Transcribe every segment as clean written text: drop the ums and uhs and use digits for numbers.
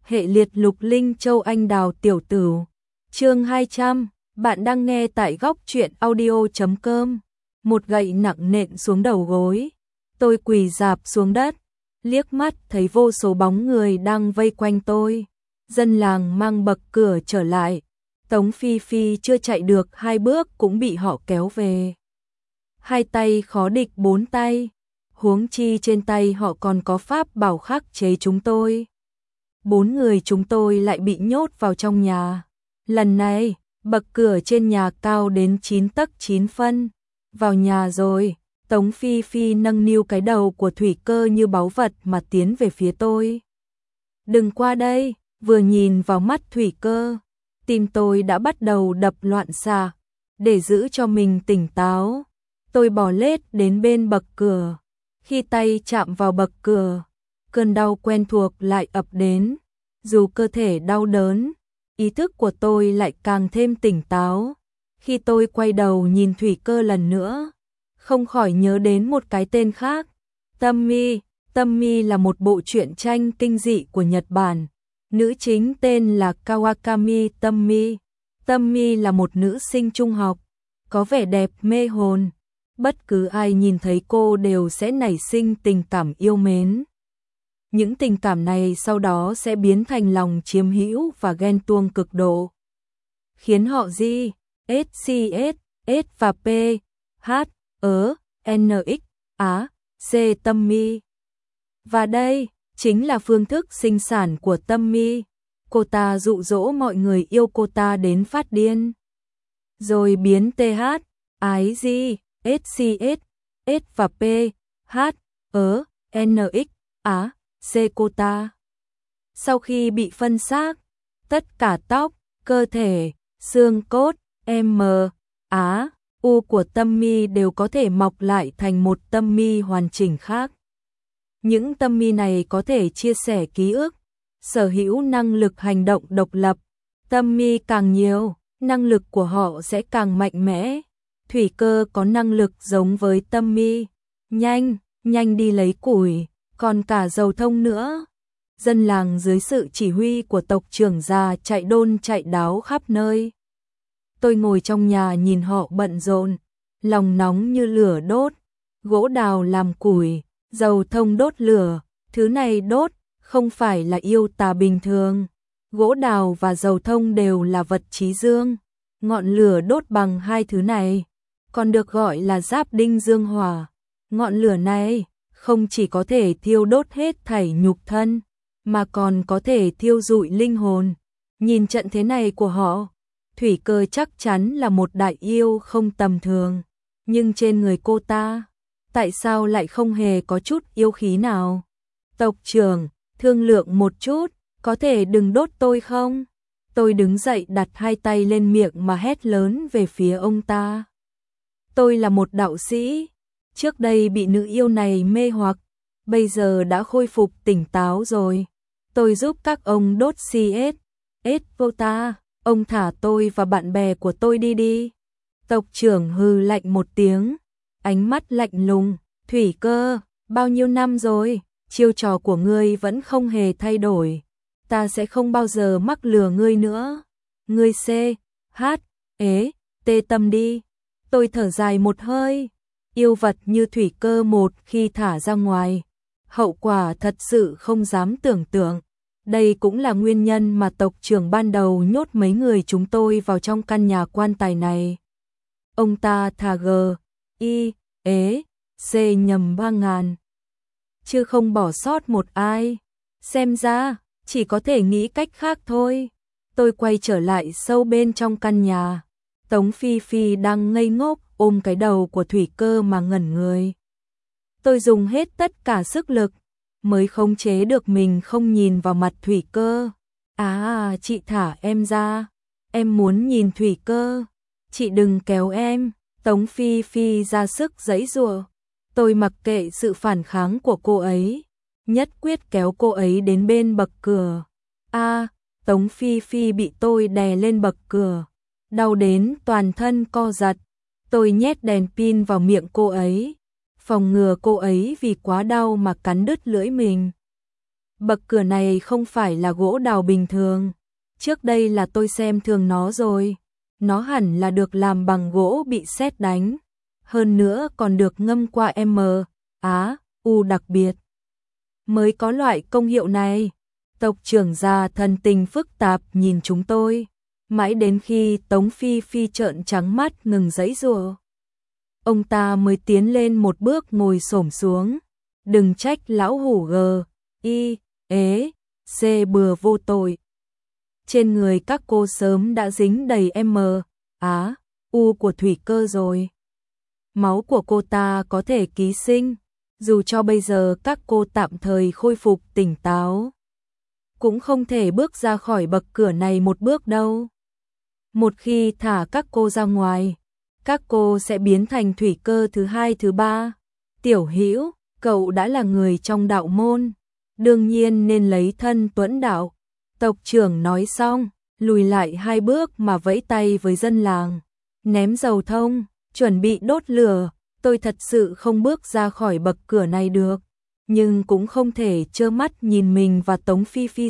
hệ liệt lục linh châu anh đào tiểu tử. Chương 200, bạn đang nghe tại góc truyện audio.com. Một gậy nặng nện xuống đầu gối. Tôi quỳ rạp xuống đất, liếc mắt thấy vô số bóng người đang vây quanh tôi. Dân làng mang bậc cửa trở lại. Tống Phi Phi chưa chạy được 2 bước cũng bị họ kéo về. 2 tay khó địch 4 tay. Huống chi trên tay họ còn có pháp bảo khắc chế chúng tôi. 4 người chúng tôi lại bị nhốt vào trong nhà. Lần này, bậc cửa trên nhà cao đến 9 tấc 9 phân. Vào nhà rồi, Tống Phi Phi nâng niu cái đầu của Thủy Cơ như báu vật mà tiến về phía tôi. Đừng qua đây, vừa nhìn vào mắt Thủy Cơ, tim tôi đã bắt đầu đập loạn xạ. Để giữ cho mình tỉnh táo, tôi bò lết đến bên bậc cửa. Khi tay chạm vào bậc cửa, cơn đau quen thuộc lại ập đến. Dù cơ thể đau đớn, ý thức của tôi lại càng thêm tỉnh táo. Khi tôi quay đầu nhìn Thủy Cơ lần nữa, không khỏi nhớ đến một cái tên khác. Tammy. Tammy là một bộ truyện tranh kinh dị của Nhật Bản. Nữ chính tên là Kawakami Tammy. Tammy là một nữ sinh trung học, có vẻ đẹp mê hồn. Bất cứ ai nhìn thấy cô đều sẽ nảy sinh tình cảm yêu mến. Những tình cảm này sau đó sẽ biến thành lòng chiếm hữu và ghen tuông cực độ, khiến họ G, SCS, S và P, H, NX, C Tammy. Và đây chính là phương thức sinh sản của Tammy. Cô ta dụ dỗ mọi người yêu cô ta đến phát điên, rồi biến TH, IG, SCS, S và P, H, NX, C cô ta. Sau khi bị phân xác, tất cả tóc, cơ thể, xương cốt, M, U của Tammy đều có thể mọc lại thành một Tammy hoàn chỉnh khác. Những Tammy này có thể chia sẻ ký ức, sở hữu năng lực hành động độc lập. Tammy càng nhiều, năng lực của họ sẽ càng mạnh mẽ. Thủy Cơ có năng lực giống với Tammy, nhanh đi lấy củi, còn cả dầu thông nữa. Dân làng dưới sự chỉ huy của tộc trưởng già chạy đôn chạy đáo khắp nơi. Tôi ngồi trong nhà nhìn họ bận rộn, lòng nóng như lửa đốt. Gỗ đào làm củi, dầu thông đốt lửa, thứ này đốt không phải là yêu tà bình thường. Gỗ đào và dầu thông đều là vật chí dương. Ngọn lửa đốt bằng hai thứ này còn được gọi là giáp đinh dương hỏa. Ngọn lửa này không chỉ có thể thiêu đốt hết thảy nhục thân, mà còn có thể thiêu rụi linh hồn. Nhìn trận thế này của họ, Thủy Cơ chắc chắn là một đại yêu không tầm thường. Nhưng trên người cô ta, tại sao lại không hề có chút yêu khí nào? Tộc trưởng, thương lượng một chút, có thể đừng đốt tôi không? Tôi đứng dậy đặt hai tay lên miệng mà hét lớn về phía ông ta. Tôi là một đạo sĩ, trước đây bị nữ yêu này mê hoặc, bây giờ đã khôi phục tỉnh táo rồi. Tôi giúp các ông đốt CS, vô ta, ông thả tôi và bạn bè của tôi đi. Tộc trưởng hừ lạnh một tiếng, ánh mắt lạnh lùng. Thủy Cơ, bao nhiêu năm rồi, chiêu trò của ngươi vẫn không hề thay đổi. Ta sẽ không bao giờ mắc lừa ngươi nữa. Ngươi C, H, T tâm đi. Tôi thở dài một hơi. Yêu vật như Thủy Cơ một khi thả ra ngoài, hậu quả thật sự không dám tưởng tượng. Đây cũng là nguyên nhân mà tộc trưởng ban đầu nhốt mấy người chúng tôi vào trong căn nhà quan tài này. Ông ta thả G, I, C nhầm 3.000, chứ không bỏ sót một ai. Xem ra chỉ có thể nghĩ cách khác thôi. Tôi quay trở lại sâu bên trong căn nhà. Tống Phi Phi đang ngây ngốc ôm cái đầu của Thủy Cơ mà ngẩn người. Tôi dùng hết tất cả sức lực mới khống chế được mình không nhìn vào mặt Thủy Cơ. Chị thả em ra, em muốn nhìn Thủy Cơ. Chị đừng kéo em. Tống Phi Phi ra sức giãy giụa. Tôi mặc kệ sự phản kháng của cô ấy, nhất quyết kéo cô ấy đến bên bậc cửa. Tống Phi Phi bị tôi đè lên bậc cửa, đau đến toàn thân co giật. Tôi nhét đèn pin vào miệng cô ấy, phòng ngừa cô ấy vì quá đau mà cắn đứt lưỡi mình. Bậc cửa này không phải là gỗ đào bình thường. Trước đây là tôi xem thường nó rồi. Nó hẳn là được làm bằng gỗ bị sét đánh. Hơn nữa còn được ngâm qua U đặc biệt. Mới có loại công hiệu này. Tộc trưởng già thần tình phức tạp nhìn chúng tôi. Mãi đến khi Tống Phi Phi trợn trắng mắt ngừng giãy giụa, ông ta mới tiến lên một bước ngồi xổm xuống. Đừng trách lão hủ C bừa vô tội. Trên người các cô sớm đã dính đầy U của thủy cơ rồi. Máu của cô ta có thể ký sinh, dù cho bây giờ các cô tạm thời khôi phục tỉnh táo, cũng không thể bước ra khỏi bậc cửa này một bước đâu. Một khi thả các cô ra ngoài, các cô sẽ biến thành thủy cơ thứ hai thứ ba. Tiểu Hữu, cậu đã là người trong đạo môn, đương nhiên nên lấy thân tuẫn đạo. Tộc trưởng nói xong, lùi lại 2 bước mà vẫy tay với dân làng, ném dầu thông, chuẩn bị đốt lửa. Tôi thật sự không bước ra khỏi bậc cửa này được, nhưng cũng không thể trơ mắt nhìn mình và Tống Phi Phi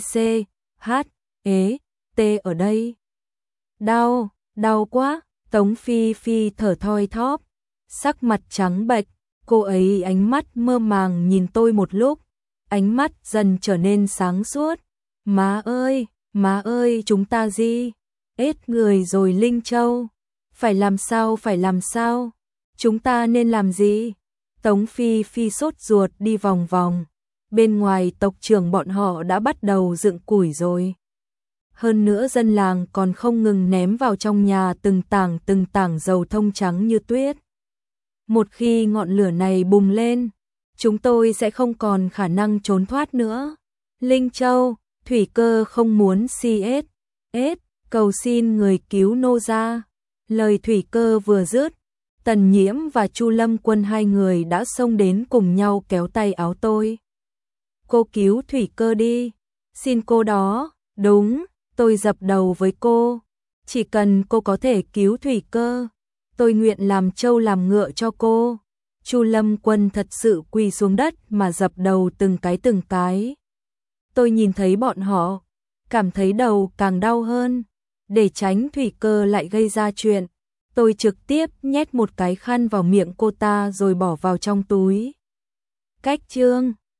ở đây. Đau quá. Tống Phi Phi thở thoi thóp, sắc mặt trắng bệch. Cô ấy ánh mắt mơ màng nhìn tôi một lúc, ánh mắt dần trở nên sáng suốt. Má ơi, chúng ta hết người rồi Linh Châu. Phải làm sao? Chúng ta nên làm gì? Tống Phi Phi sốt ruột đi vòng vòng. Bên ngoài tộc trưởng bọn họ đã bắt đầu dựng củi rồi. Hơn nữa dân làng còn không ngừng ném vào trong nhà từng tảng dầu thông trắng như tuyết. Một khi ngọn lửa này bùng lên, chúng tôi sẽ không còn khả năng trốn thoát nữa. Linh Châu, thủy cơ không muốn cầu xin người cứu nô ra. Lời thủy cơ vừa dứt, Tần Nhiễm và Chu Lâm Quân hai người đã xông đến cùng nhau kéo tay áo tôi. Cô cứu thủy cơ đi, xin cô đó. Đúng, tôi dập đầu với cô. Chỉ cần cô có thể cứu thủy cơ, tôi nguyện làm trâu làm ngựa cho cô. Chu Lâm Quân thật sự quỳ xuống đất mà dập đầu từng cái. Tôi nhìn thấy bọn họ, cảm thấy đầu càng đau hơn. Để tránh thủy cơ lại gây ra chuyện, tôi trực tiếp nhét một cái khăn vào miệng cô ta rồi bỏ vào trong túi. Cách chương